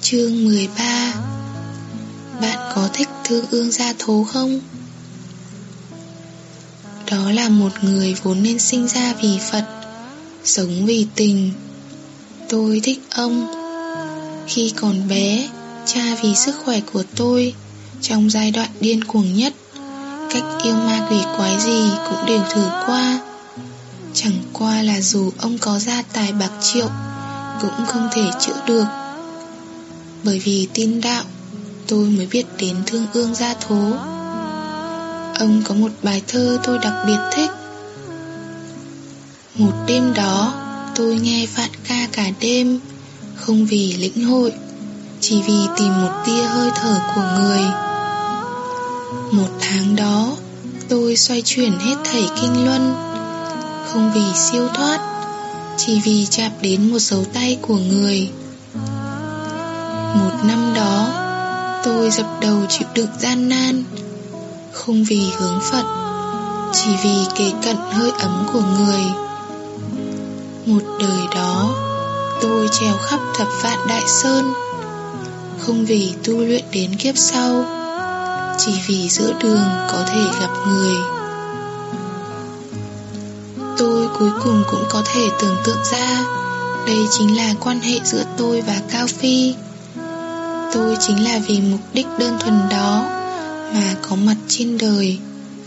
Chương 13. Bạn có thích Thương Ương Gia Thố không? Đó là một người vốn nên sinh ra vì Phật, sống vì tình. Tôi thích ông. Khi còn bé, cha vì sức khỏe của tôi, trong giai đoạn điên cuồng nhất, cách yêu ma quỷ quái gì cũng đều thử qua. Chẳng qua là dù ông có gia tài bạc triệu, cũng không thể chữa được. Bởi vì tin đạo, tôi mới biết đến Thương Ương Gia Thố. Ông có một bài thơ tôi đặc biệt thích. Một đêm đó, tôi nghe Phạn ca cả đêm, không vì lĩnh hội, chỉ vì tìm một tia hơi thở của người. Một tháng đó, tôi xoay chuyển hết thảy kinh luân, không vì siêu thoát, chỉ vì chạm đến một dấu tay của người. Một năm đó, tôi dập đầu chịu đựng gian nan, không vì hướng Phật, chỉ vì kề cận hơi ấm của người. Một đời đó, tôi trèo khắp thập vạn đại sơn, không vì tu luyện đến kiếp sau, chỉ vì giữa đường có thể gặp người. Tôi cuối cùng cũng có thể tưởng tượng ra, đây chính là quan hệ giữa tôi và Cao Phi. Tôi chính là vì mục đích đơn thuần đó mà có mặt trên đời.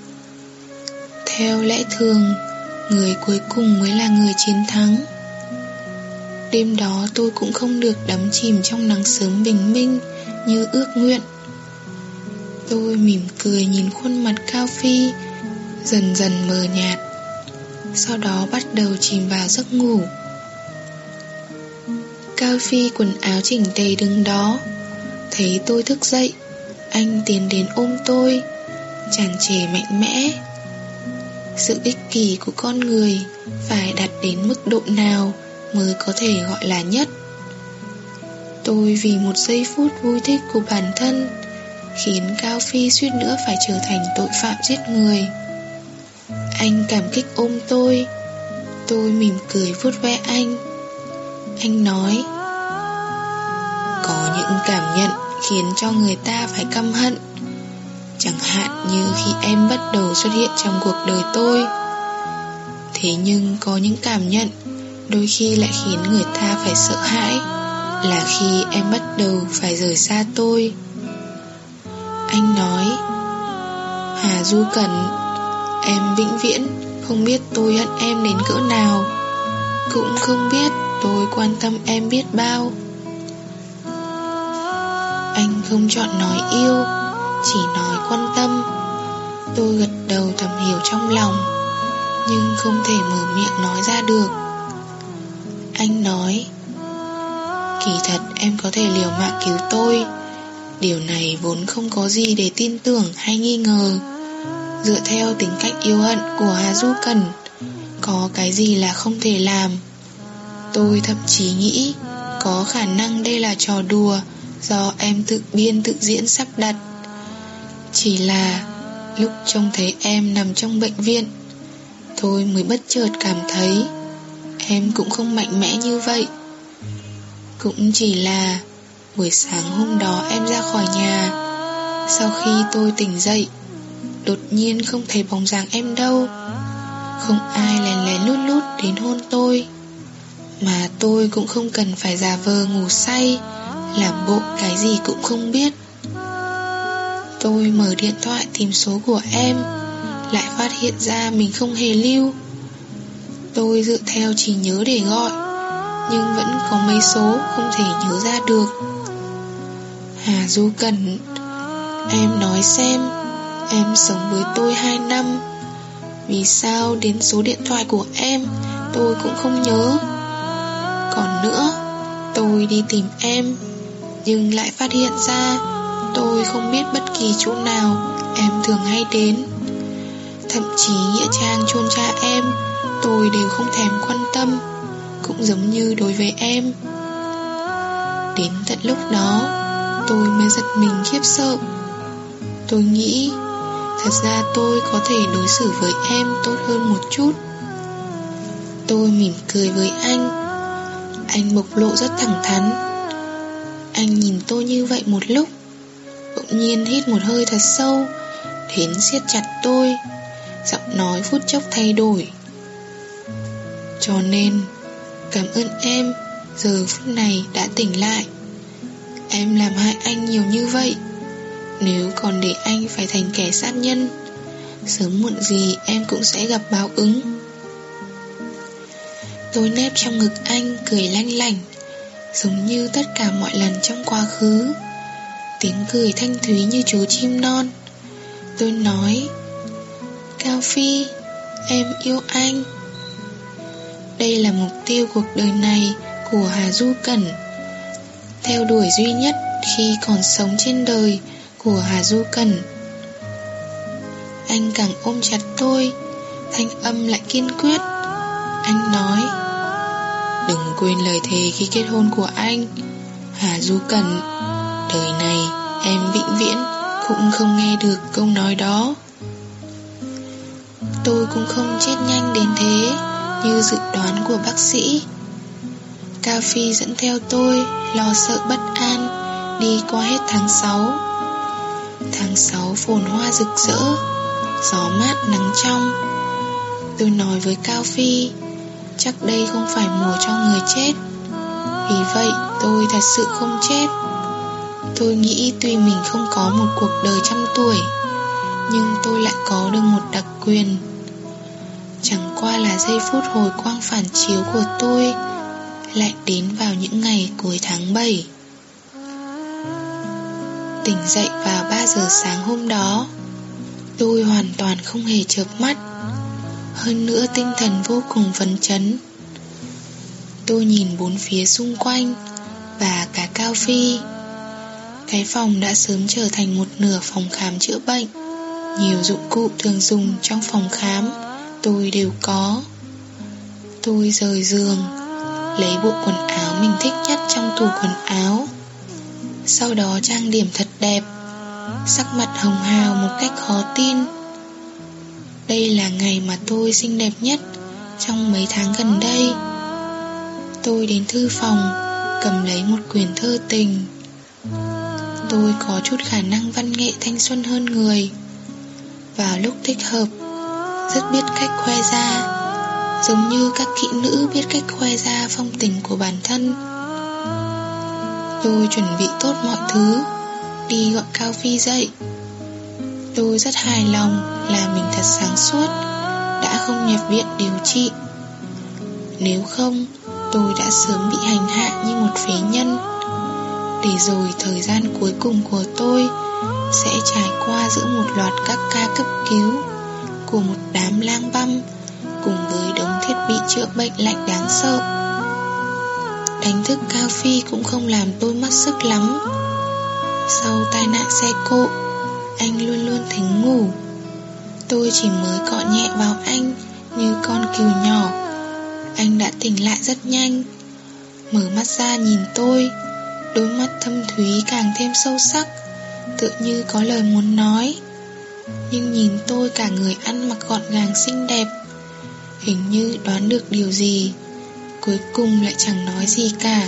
Theo lẽ thường, người cuối cùng mới là người chiến thắng. Đêm đó tôi cũng không được đắm chìm trong nắng sớm bình minh như ước nguyện. Tôi mỉm cười nhìn khuôn mặt Cao Phi dần dần mờ nhạt, sau đó bắt đầu chìm vào giấc ngủ. Cao Phi quần áo chỉnh tề đứng đó. Thấy tôi thức dậy, anh tiến đến ôm tôi, tràn trề mạnh mẽ. Sự ích kỷ của con người phải đạt đến mức độ nào mới có thể gọi là nhất. Tôi vì một giây phút vui thích của bản thân khiến Cao Phi suýt nữa phải trở thành tội phạm giết người. Anh cảm kích ôm tôi mỉm cười vuốt ve anh. Anh nói: có những cảm nhận khiến cho người ta phải căm hận, chẳng hạn như khi em bắt đầu xuất hiện trong cuộc đời tôi. Thế nhưng có những cảm nhận đôi khi lại khiến người ta phải sợ hãi, là khi em bắt đầu phải rời xa tôi. Anh nói: Hà Du Cẩn, em vĩnh viễn không biết tôi hận em đến cỡ nào, cũng không biết tôi quan tâm em biết bao. Anh không chọn nói yêu, chỉ nói quan tâm. Tôi gật đầu thầm hiểu trong lòng, nhưng không thể mở miệng nói ra được. Anh nói: kỳ thật em có thể liều mạng cứu tôi. Điều này vốn không có gì để tin tưởng hay nghi ngờ. Dựa theo tính cách yêu hận của Hà Du Cẩn, có cái gì là không thể làm. Tôi thậm chí nghĩ có khả năng đây là trò đùa do em tự biên tự diễn sắp đặt. Chỉ là lúc trông thấy em nằm trong bệnh viện, tôi mới bất chợt cảm thấy em cũng không mạnh mẽ như vậy. Cũng chỉ là buổi sáng hôm đó em ra khỏi nhà, sau khi tôi tỉnh dậy, đột nhiên không thấy bóng dáng em đâu. Không ai lén lén lút lút đến hôn tôi, mà tôi cũng không cần phải giả vờ ngủ say, làm bộ cái gì cũng không biết. Tôi mở điện thoại tìm số của em, lại phát hiện ra mình không hề lưu. Tôi dựa theo trí nhớ để gọi, nhưng vẫn có mấy số không thể nhớ ra được. Hà Du Cẩn, em nói xem, em sống với tôi 2 năm, vì sao đến số điện thoại của em tôi cũng không nhớ. Còn nữa, tôi đi tìm em, nhưng lại phát hiện ra tôi không biết bất kỳ chỗ nào em thường hay đến. Thậm chí nghĩa trang chôn cha em tôi đều không thèm quan tâm, cũng giống như đối với em. Đến tận lúc đó, tôi mới giật mình khiếp sợ. Tôi nghĩ thật ra tôi có thể đối xử với em tốt hơn một chút. Tôi mỉm cười với anh bộc lộ rất thẳng thắn. Anh nhìn tôi như vậy một lúc, bỗng nhiên hít một hơi thật sâu, đến siết chặt tôi. Giọng nói phút chốc thay đổi. Cho nên, cảm ơn em, giờ phút này đã tỉnh lại. Em làm hại anh nhiều như vậy, nếu còn để anh phải thành kẻ sát nhân, sớm muộn gì em cũng sẽ gặp báo ứng. Tôi nép trong ngực anh cười lanh lảnh, giống như tất cả mọi lần trong quá khứ. Tiếng cười thanh thúy như chú chim non. Tôi nói, Cao Phi, em yêu anh. Đây là mục tiêu cuộc đời này của Hà Du Cẩn, theo đuổi duy nhất khi còn sống trên đời của Hà Du Cẩn. Anh càng ôm chặt tôi, thanh âm lại kiên quyết. Anh nói, đừng quên lời thề khi kết hôn của anh, Hà Du Cẩn. Đời này em vĩnh viễn cũng không nghe được câu nói đó. Tôi cũng không chết nhanh đến thế như dự đoán của bác sĩ. Cao Phi dẫn theo tôi, lo sợ bất an, đi qua hết tháng 6. Tháng 6 phồn hoa rực rỡ, gió mát nắng trong. Tôi nói với Cao Phi, chắc đây không phải mùa cho người chết. Vì vậy tôi thật sự không chết. Tôi nghĩ tuy mình không có một cuộc đời 100 tuổi, nhưng tôi lại có được một đặc quyền. Chẳng qua là giây phút hồi quang phản chiếu của tôi lại đến vào những ngày cuối tháng 7. Tỉnh dậy vào 3 giờ sáng hôm đó, tôi hoàn toàn không hề chợp mắt, hơn nữa tinh thần vô cùng phấn chấn. Tôi nhìn bốn phía xung quanh và cả Cao Phi. Cái phòng đã sớm trở thành một nửa phòng khám chữa bệnh. Nhiều dụng cụ thường dùng trong phòng khám tôi đều có. Tôi rời giường, lấy bộ quần áo mình thích nhất trong tủ quần áo, sau đó trang điểm thật đẹp, sắc mặt hồng hào một cách khó tin. Đây là ngày mà tôi xinh đẹp nhất trong mấy tháng gần đây. Tôi đến thư phòng, cầm lấy một quyển thơ tình. Tôi có chút khả năng văn nghệ thanh xuân hơn người. Vào lúc thích hợp, rất biết cách khoe ra, giống như các kỹ nữ biết cách khoe ra phong tình của bản thân. Tôi chuẩn bị tốt mọi thứ, đi gọi Cao Phi dậy. Tôi rất hài lòng là mình thật sáng suốt, đã không nhập viện điều trị. Nếu không, tôi đã sớm bị hành hạ như một phế nhân. Để rồi thời gian cuối cùng của tôi sẽ trải qua giữa một loạt các ca cấp cứu của một đám lang băm, cùng với đống thiết bị chữa bệnh lạnh đáng sợ. Đánh thức Cao Phi cũng không làm tôi mất sức lắm. Sau tai nạn xe cộ, anh luôn luôn thính ngủ. Tôi chỉ mới cọ nhẹ vào anh như con cừu nhỏ, anh đã tỉnh lại rất nhanh. Mở mắt ra nhìn tôi, đôi mắt thâm thúy càng thêm sâu sắc, tựa như có lời muốn nói. Nhưng nhìn tôi cả người ăn mặc gọn gàng xinh đẹp, hình như đoán được điều gì, cuối cùng lại chẳng nói gì cả.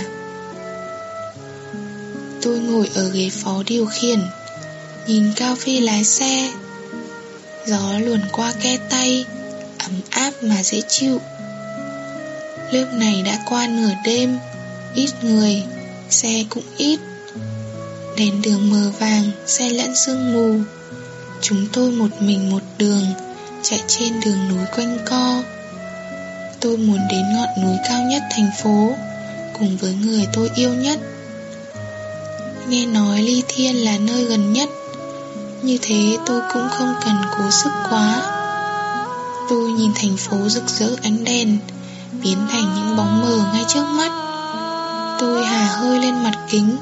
Tôi ngồi ở ghế phó điều khiển, nhìn Cao Phi lái xe. Gió luồn qua ke tay, ấm áp mà dễ chịu. Lúc này đã qua nửa đêm, ít người, xe cũng ít. Đèn đường mờ vàng, xe lẫn sương mù. Chúng tôi một mình một đường, chạy trên đường núi quanh co. Tôi muốn đến ngọn núi cao nhất thành phố, cùng với người tôi yêu nhất. Nghe nói Ly Thiên là nơi gần nhất, như thế tôi cũng không cần cố sức quá. Tôi nhìn thành phố rực rỡ ánh đèn, biến thành những bóng mờ ngay trước mắt. Tôi hà hơi lên mặt kính.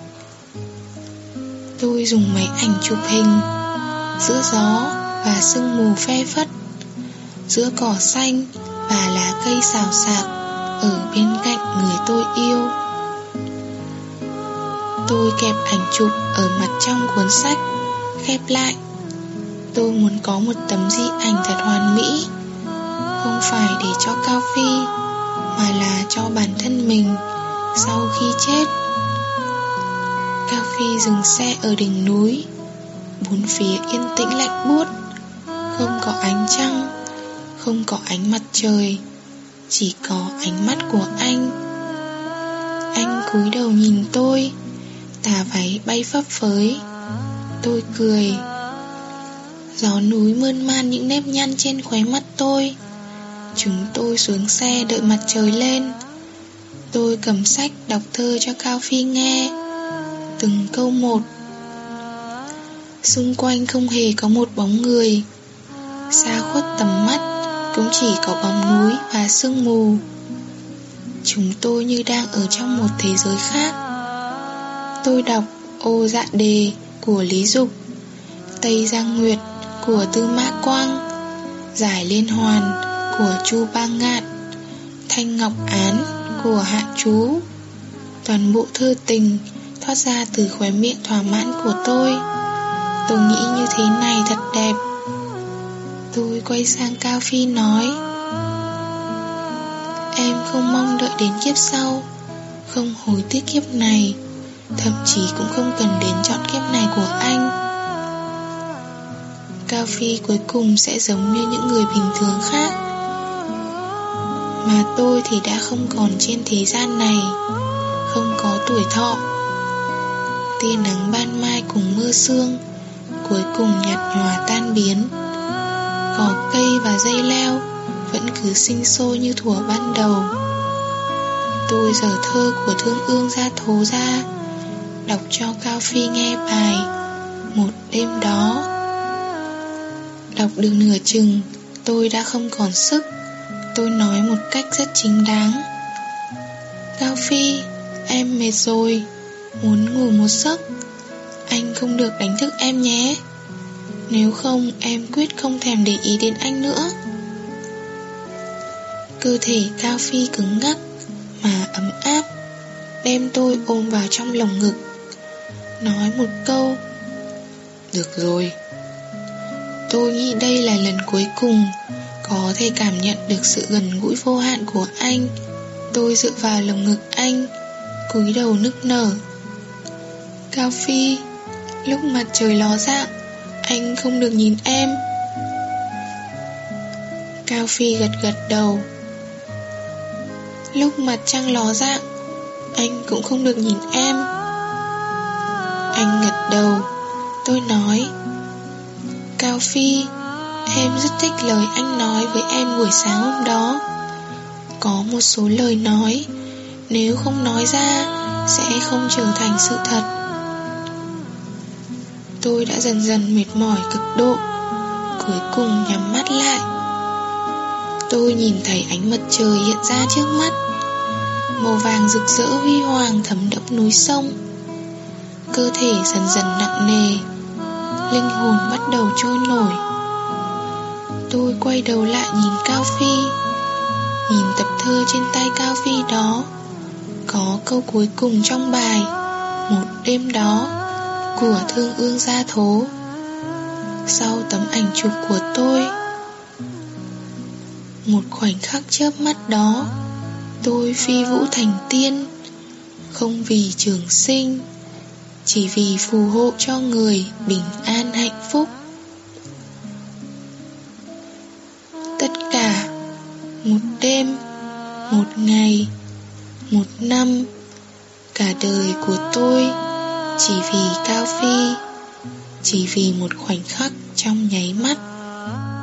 Tôi dùng máy ảnh chụp hình giữa gió và sương mù phe phất, giữa cỏ xanh và lá cây xào xạc ở bên cạnh người tôi yêu. Tôi kẹp ảnh chụp ở mặt trong cuốn sách, khép lại. Tôi muốn có một tấm di ảnh thật hoàn mỹ, không phải để cho Cao Phi, mà là cho bản thân mình sau khi chết. Cao Phi dừng xe ở đỉnh núi. Bốn phía yên tĩnh lạnh buốt, không có ánh trăng, không có ánh mặt trời, chỉ có ánh mắt của anh. Anh cúi đầu nhìn tôi, tà váy bay phấp phới. Tôi cười. Gió núi mơn man những nếp nhăn trên khóe mắt tôi. Chúng tôi xuống xe đợi mặt trời lên. Tôi cầm sách đọc thơ cho Cao Phi nghe, từng câu một. Xung quanh không hề có một bóng người. Xa khuất tầm mắt cũng chỉ có bóng núi và sương mù. Chúng tôi như đang ở trong một thế giới khác. Tôi đọc Ô Dạ Đề của Lý Dục, Tây Giang Nguyệt của Tư Mã Quang, Giải Liên Hoàn của Chu Ba Ngạn, Thanh Ngọc Án của Hạ Chú. Toàn bộ thơ tình thoát ra từ khóe miệng thỏa mãn của tôi. Tôi nghĩ như thế này thật đẹp. Tôi quay sang Cao Phi nói: em không mong đợi đến kiếp sau, không hối tiếc kiếp này, thậm chí cũng không cần đến chọn kiếp này của anh. Cao Phi cuối cùng sẽ giống như những người bình thường khác, mà tôi thì đã không còn trên thế gian này, không có tuổi thọ. Tia nắng ban mai cùng mưa sương cuối cùng nhạt nhòa tan biến. Cỏ cây và dây leo vẫn cứ sinh sôi như thuở ban đầu. Tôi giở thơ của Thương Ương Gia Thố ra, đọc cho Cao Phi nghe bài Một Đêm Đó. Đọc được nửa chừng, tôi đã không còn sức. Tôi nói một cách rất chính đáng: Cao Phi, em mệt rồi, muốn ngủ một giấc. Anh không được đánh thức em nhé, nếu không em quyết không thèm để ý đến anh nữa. Cơ thể Cao Phi cứng ngắc mà ấm áp, đem tôi ôm vào trong lồng ngực, nói một câu: được rồi. Tôi nghĩ đây là lần cuối cùng có thể cảm nhận được sự gần gũi vô hạn của anh. Tôi dựa vào lồng ngực anh, cúi đầu nức nở: Cao Phi, lúc mặt trời ló dạng, anh không được nhìn em. Cao Phi gật gật đầu. Lúc mặt trăng ló dạng, anh cũng không được nhìn em. Anh gật đầu. Tôi nói: Cao Phi, em rất thích lời anh nói với em buổi sáng hôm đó. Có một số lời nói, nếu không nói ra sẽ không trở thành sự thật. Tôi đã dần dần mệt mỏi cực độ, cuối cùng nhắm mắt lại. Tôi nhìn thấy ánh mặt trời hiện ra trước mắt, màu vàng rực rỡ huy hoàng thấm đẫm núi sông. Cơ thể dần dần nặng nề, linh hồn bắt đầu trôi nổi. Tôi quay đầu lại nhìn Cao Phi, nhìn tập thơ trên tay Cao Phi đó. Có câu cuối cùng trong bài Một Đêm Đó của Thương Ương Gia Thố. Sau tấm ảnh chụp của tôi, một khoảnh khắc chớp mắt đó, tôi phi vũ thành tiên, không vì trường sinh, chỉ vì phù hộ cho người bình an hạnh phúc. Tất cả, một đêm, một ngày, một năm, cả đời của tôi chỉ vì Cao Phi, chỉ vì một khoảnh khắc trong nháy mắt.